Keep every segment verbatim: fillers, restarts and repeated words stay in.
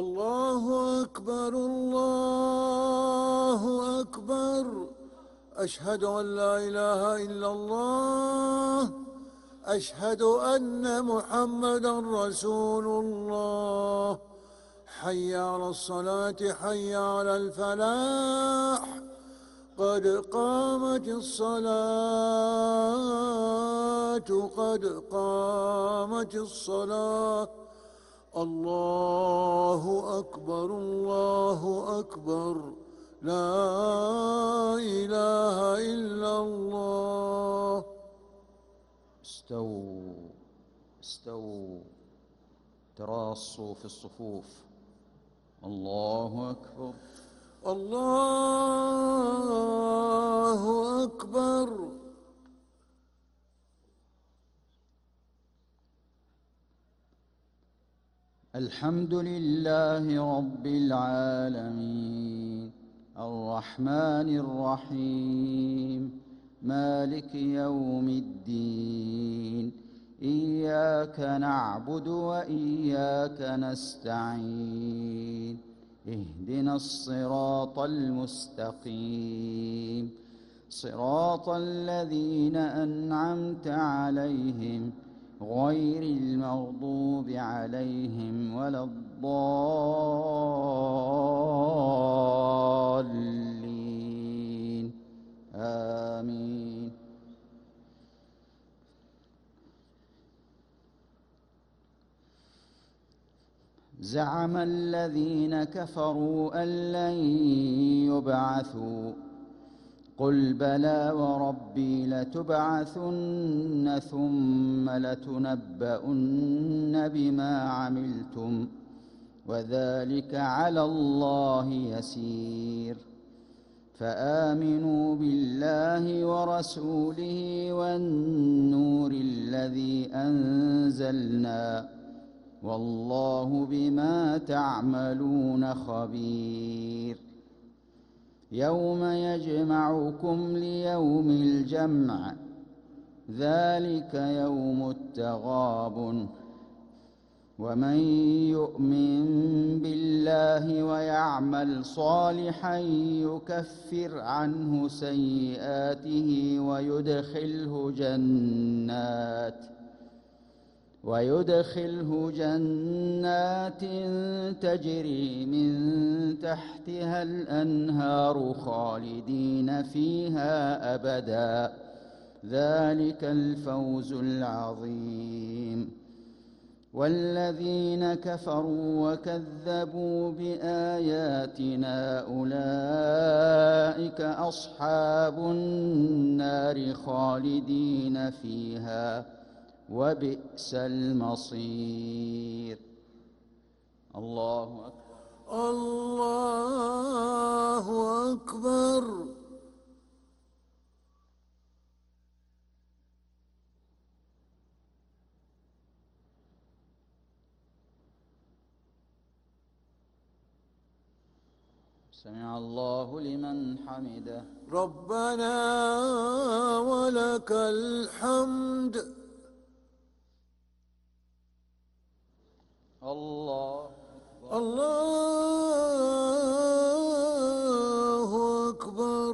الله أكبر الله أكبر. أشهد أن لا إله إلا الله. أشهد أن محمدا رسول الله. حي على الصلاة حي على الفلاح. قد قامت الصلاة قد قامت الصلاة. الله أكبر الله أكبر. لا إله إلا الله. استووا استووا تراصوا في الصفوف. الله أكبر الله أكبر. الحمد لله رب العالمين الرحمن الرحيم مالك يوم الدين. إياك نعبد وإياك نستعين. اهدنا الصراط المستقيم صراط الذين أنعمت عليهم غير المغضوب عليهم ولا الضالين. آمين. زعم الذين كفروا أن لن يبعثوا قل بلى وربي لتبعثن ثم لتنبؤن بما عملتم وذلك على الله يسير. فآمنوا بالله ورسوله والنور الذي أنزلنا والله بما تعملون خبير. يوم يجمعكم ليوم الجمع ذلك يوم التغابن. ومن يؤمن بالله ويعمل صالحا يكفر عنه سيئاته ويدخله جنات ويدخله جنات تجري من تحتها الأنهار خالدين فيها أبدا. ذلك الفوز العظيم. والذين كفروا وكذبوا بآياتنا أولئك أصحاب النار خالدين فيها وبئس المصير. الله أكبر الله أكبر. سمع الله لمن حمده. ربنا ولك الحمد. الله أكبر الله أكبر.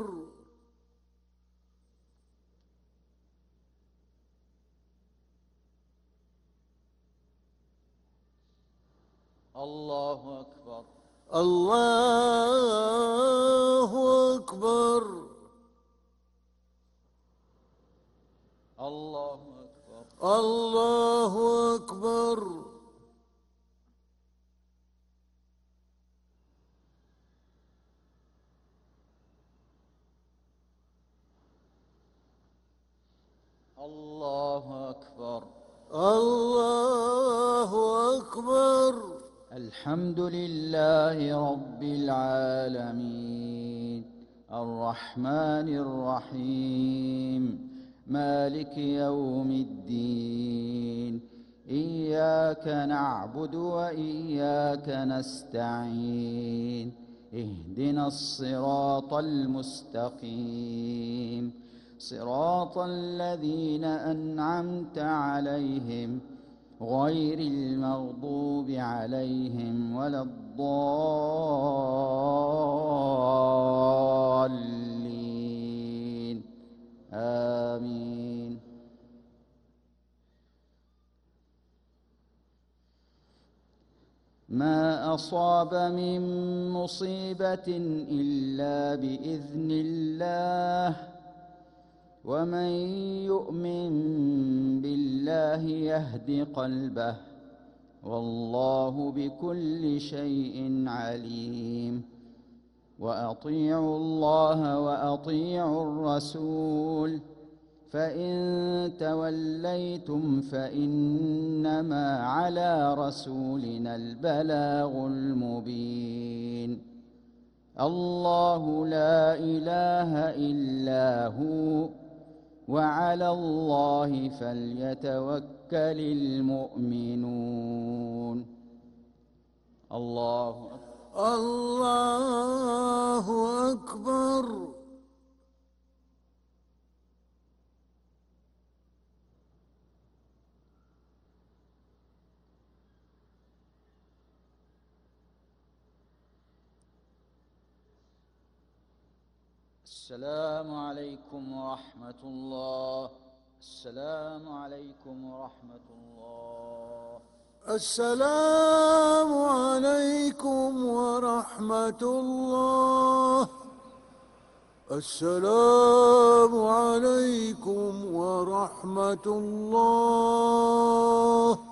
الله أكبر الله أكبر. الله أكبر الله أكبر. الله أكبر الله أكبر. الحمد لله رب العالمين الرحمن الرحيم مالك يوم الدين. إياك نعبد وإياك نستعين. اهدنا الصراط المستقيم صراط الذين أنعمت عليهم غير المغضوب عليهم ولا الضالين آمين. ما أصاب من مصيبة إلا بإذن الله ومن يؤمن بالله يهد قلبه والله بكل شيء عليم. وأطيعوا الله وأطيعوا الرسول فإن توليتم فإنما على رسولنا البلاغ المبين. الله لا إله إلا هو وعلى الله فليتوكل المؤمنون. الله أكبر. الله أكبر. السلام عليكم ورحمة الله. السلام عليكم ورحمة الله. السلام عليكم ورحمة الله. السلام عليكم ورحمة الله.